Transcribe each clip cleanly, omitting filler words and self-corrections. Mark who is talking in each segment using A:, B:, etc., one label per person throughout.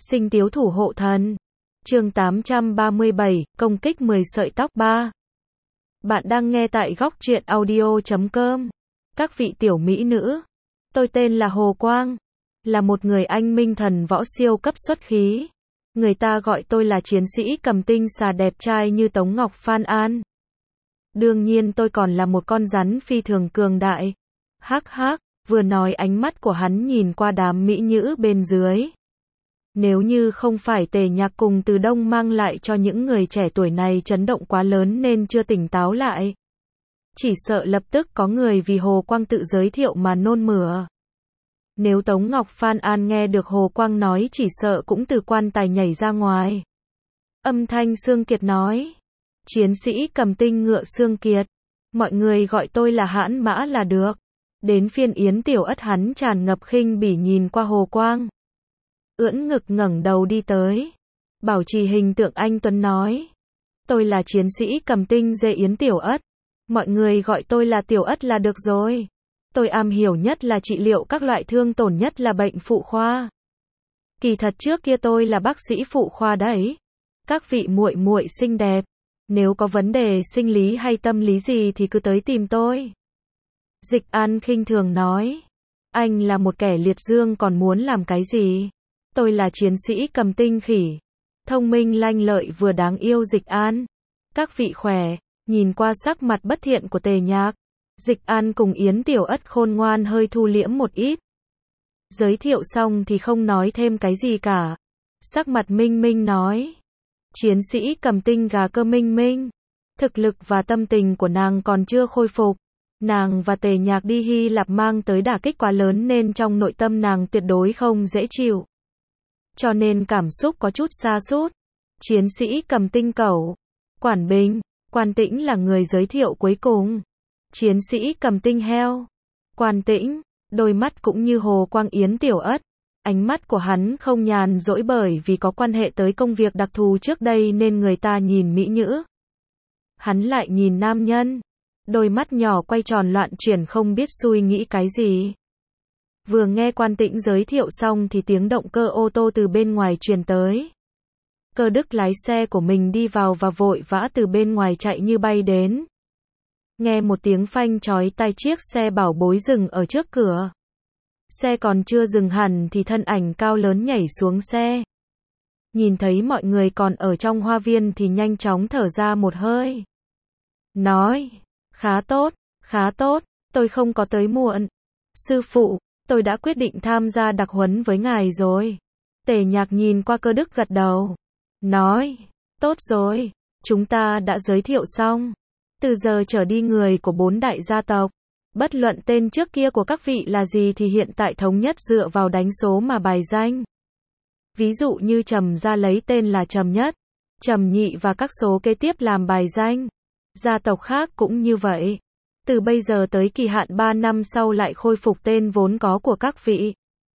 A: Sinh tiếu thủ hộ thần. Chương 837, công kích 10 sợi tóc 3. Bạn đang nghe tại góc truyện audio.com. Các vị tiểu mỹ nữ. Tôi tên là Hồ Quang. Là một người anh minh thần võ siêu cấp xuất khí. Người ta gọi tôi là chiến sĩ cầm tinh xà đẹp trai như Tống Ngọc Phan An. Đương nhiên tôi còn là một con rắn phi thường cường đại. Hắc hắc, vừa nói ánh mắt của hắn nhìn qua đám mỹ nữ bên dưới. Nếu như không phải Tề Nhạc cùng Từ Đông mang lại cho những người trẻ tuổi này chấn động quá lớn nên chưa tỉnh táo lại. Chỉ sợ lập tức có người vì Hồ Quang tự giới thiệu mà nôn mửa. Nếu Tống Ngọc Phan An nghe được Hồ Quang nói chỉ sợ cũng từ quan tài nhảy ra ngoài. Âm thanh Sương Kiệt nói. Chiến sĩ cầm tinh ngựa Sương Kiệt. Mọi người gọi tôi là Hãn Mã là được. Đến phiên Yến Tiểu Ất hắn tràn ngập khinh bỉ nhìn qua Hồ Quang. Ưỡn ngực ngẩng đầu đi tới. Bảo trì hình tượng anh tuấn nói. Tôi là chiến sĩ cầm tinh dê Yến Tiểu Ất. Mọi người gọi tôi là Tiểu Ất là được rồi. Tôi am hiểu nhất là trị liệu các loại thương tổn nhất là bệnh phụ khoa. Kỳ thật trước kia tôi là bác sĩ phụ khoa đấy. Các vị muội muội xinh đẹp. Nếu có vấn đề sinh lý hay tâm lý gì thì cứ tới tìm tôi. Dịch An khinh thường nói. Anh là một kẻ liệt dương còn muốn làm cái gì? Tôi là chiến sĩ cầm tinh khỉ. Thông minh lanh lợi vừa đáng yêu Dịch An. Các vị khỏe, nhìn qua sắc mặt bất thiện của Tề Nhạc. Dịch An cùng Yến Tiểu Ất khôn ngoan hơi thu liễm một ít. Giới thiệu xong thì không nói thêm cái gì cả. Sắc mặt Minh Minh nói. Chiến sĩ cầm tinh gà cơ Minh Minh. Thực lực và tâm tình của nàng còn chưa khôi phục. Nàng và Tề Nhạc đi Hy Lạp mang tới đả kích quá lớn nên trong nội tâm nàng tuyệt đối không dễ chịu. Cho nên cảm xúc có chút sa sút. Chiến sĩ cầm tinh cẩu. Quản Bình, Quan Tĩnh là người giới thiệu cuối cùng. Chiến sĩ cầm tinh heo. Quan Tĩnh, đôi mắt cũng như Hồ Quang Yến Tiểu Ất. Ánh mắt của hắn không nhàn rỗi bởi vì có quan hệ tới công việc đặc thù trước đây nên người ta nhìn mỹ nữ. Hắn lại nhìn nam nhân. Đôi mắt nhỏ quay tròn loạn chuyển không biết suy nghĩ cái gì. Vừa nghe Quan Tĩnh giới thiệu xong thì tiếng động cơ ô tô từ bên ngoài truyền tới. Cơ Đức lái xe của mình đi vào và vội vã từ bên ngoài chạy như bay đến. Nghe một tiếng phanh chói tai chiếc xe bảo bối dừng ở trước cửa. Xe còn chưa dừng hẳn thì thân ảnh cao lớn nhảy xuống xe. Nhìn thấy mọi người còn ở trong hoa viên thì nhanh chóng thở ra một hơi. Nói, khá tốt, tôi không có tới muộn. Sư phụ, tôi đã quyết định tham gia đặc huấn với ngài rồi. Tề Nhạc nhìn qua Cơ Đức gật đầu. Nói, tốt rồi, chúng ta đã giới thiệu xong. Từ giờ trở đi người của 4 đại gia tộc. Bất luận tên trước kia của các vị là gì thì hiện tại thống nhất dựa vào đánh số mà bài danh. Ví dụ như Trầm gia lấy tên là Trầm Nhất, Trầm Nhị và các số kế tiếp làm bài danh. Gia tộc khác cũng như vậy. Từ bây giờ tới kỳ hạn 3 năm sau lại khôi phục tên vốn có của các vị.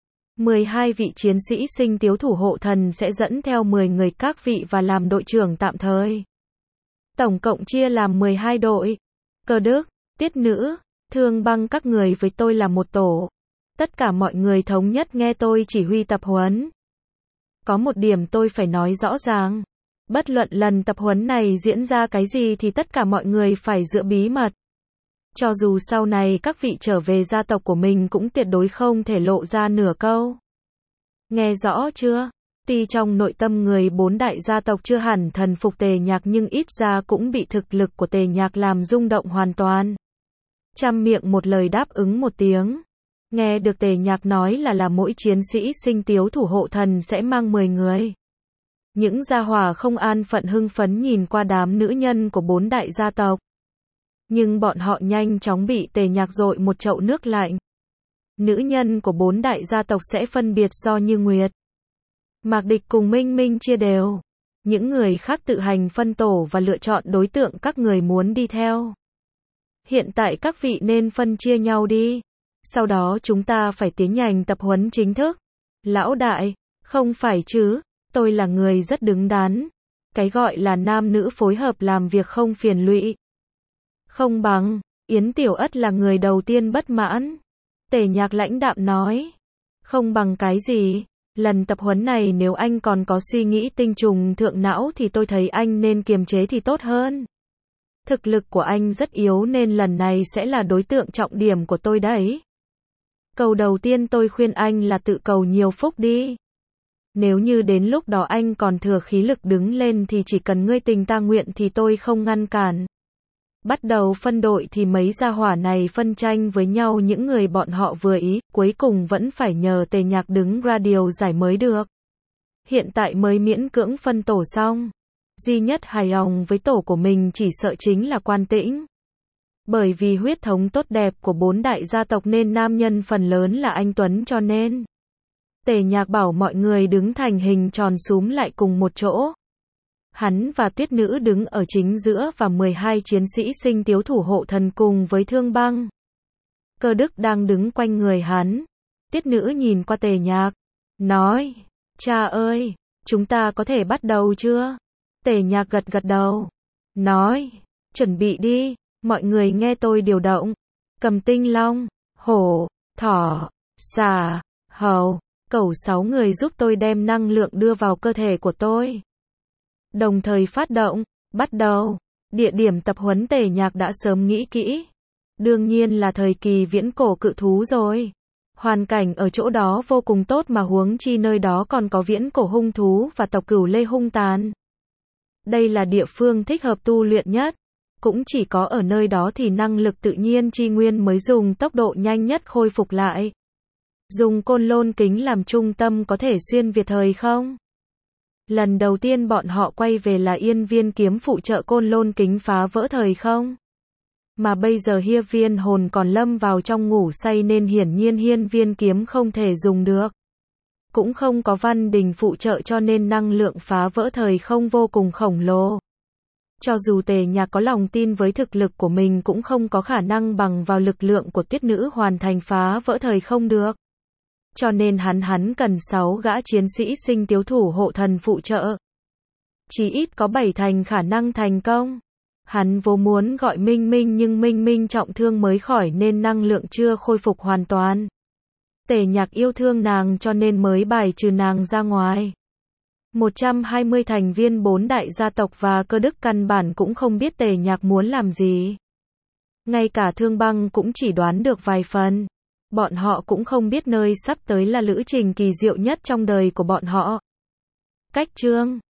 A: 12 vị chiến sĩ sinh tiếu thủ hộ thần sẽ dẫn theo 10 người các vị và làm đội trưởng tạm thời. Tổng cộng chia làm 12 đội. Cơ Đức, Tiết Nữ, Thương Băng các người với tôi là một tổ. Tất cả mọi người thống nhất nghe tôi chỉ huy tập huấn. Có một điểm tôi phải nói rõ ràng. Bất luận lần tập huấn này diễn ra cái gì thì tất cả mọi người phải giữ bí mật. Cho dù sau này các vị trở về gia tộc của mình cũng tuyệt đối không thể lộ ra nửa câu. Nghe rõ chưa? Tuy trong nội tâm người 4 đại gia tộc chưa hẳn thần phục Tề Nhạc nhưng ít ra cũng bị thực lực của Tề Nhạc làm rung động hoàn toàn. Trăm miệng một lời đáp ứng một tiếng. Nghe được Tề Nhạc nói là mỗi chiến sĩ sinh tiếu thủ hộ thần sẽ mang 10 người. Những gia hỏa không an phận hưng phấn nhìn qua đám nữ nhân của 4 đại gia tộc. Nhưng bọn họ nhanh chóng bị Tề Nhạc dội một chậu nước lạnh. Nữ nhân của 4 đại gia tộc sẽ phân biệt do Như Nguyệt, Mạc Địch cùng Minh Minh chia đều. Những người khác tự hành phân tổ và lựa chọn đối tượng các người muốn đi theo. Hiện tại các vị nên phân chia nhau đi. Sau đó chúng ta phải tiến hành tập huấn chính thức. Lão đại, không phải chứ, tôi là người rất đứng đắn. Cái gọi là nam nữ phối hợp làm việc không phiền lụy. Không bằng, Yến Tiểu Ất là người đầu tiên bất mãn. Tề Nhạc lãnh đạm nói. Không bằng cái gì? Lần tập huấn này nếu anh còn có suy nghĩ tinh trùng thượng não thì tôi thấy anh nên kiềm chế thì tốt hơn. Thực lực của anh rất yếu nên lần này sẽ là đối tượng trọng điểm của tôi đấy. Câu đầu tiên tôi khuyên anh là tự cầu nhiều phúc đi. Nếu như đến lúc đó anh còn thừa khí lực đứng lên thì chỉ cần ngươi tình ta nguyện thì tôi không ngăn cản. Bắt đầu phân đội thì mấy gia hỏa này phân tranh với nhau những người bọn họ vừa ý, cuối cùng vẫn phải nhờ Tề Nhạc đứng ra điều giải mới được. Hiện tại mới miễn cưỡng phân tổ xong. Duy nhất hài lòng với tổ của mình chỉ sợ chính là Quan Tĩnh. Bởi vì huyết thống tốt đẹp của 4 đại gia tộc nên nam nhân phần lớn là anh Tuấn cho nên. Tề Nhạc bảo mọi người đứng thành hình tròn xúm lại cùng một chỗ. Hắn và Tuyết Nữ đứng ở chính giữa và 12 chiến sĩ Sinh Tiếu thủ hộ thần cùng với Thương Băng. Cơ Đức đang đứng quanh người hắn. Tuyết Nữ nhìn qua Tề Nhạc, nói, cha ơi, chúng ta có thể bắt đầu chưa? Tề Nhạc gật gật đầu, nói, chuẩn bị đi, mọi người nghe tôi điều động. Cầm Tinh Long, Hổ, Thỏ, Xà, Hầu, Cẩu 6 người giúp tôi đem năng lượng đưa vào cơ thể của tôi. Đồng thời phát động, bắt đầu. Địa điểm tập huấn Tề Nhạc đã sớm nghĩ kỹ. Đương nhiên là thời kỳ viễn cổ cự thú rồi. Hoàn cảnh ở chỗ đó vô cùng tốt mà huống chi nơi đó còn có viễn cổ hung thú và tộc Cửu Lê hung tàn. Đây là địa phương thích hợp tu luyện nhất. Cũng chỉ có ở nơi đó thì năng lực tự nhiên chi nguyên mới dùng tốc độ nhanh nhất khôi phục lại. Dùng Côn Lôn kính làm trung tâm có thể xuyên việt thời không? Lần đầu tiên bọn họ quay về là Yên Viên kiếm phụ trợ Côn Lôn kính phá vỡ thời không? Mà bây giờ Hiên Viên hồn còn lâm vào trong ngủ say nên hiển nhiên Hiên Viên kiếm không thể dùng được. Cũng không có Văn Đình phụ trợ cho nên năng lượng phá vỡ thời không vô cùng khổng lồ. Cho dù Tề Nhạc có lòng tin với thực lực của mình cũng không có khả năng bằng vào lực lượng của Tuyết Nữ hoàn thành phá vỡ thời không được. Cho nên hắn cần 6 gã chiến sĩ Sinh Tiếu thủ hộ thần phụ trợ. Chỉ ít có 7 thành khả năng thành công. Hắn vốn muốn gọi Minh Minh nhưng Minh Minh trọng thương mới khỏi nên năng lượng chưa khôi phục hoàn toàn. Tề Nhạc yêu thương nàng cho nên mới bài trừ nàng ra ngoài. 120 thành viên 4 đại gia tộc và Cơ Đức căn bản cũng không biết Tề Nhạc muốn làm gì. Ngay cả Thương Băng cũng chỉ đoán được vài phần. Bọn họ cũng không biết nơi sắp tới là lữ trình kỳ diệu nhất trong đời của bọn họ. Cách chương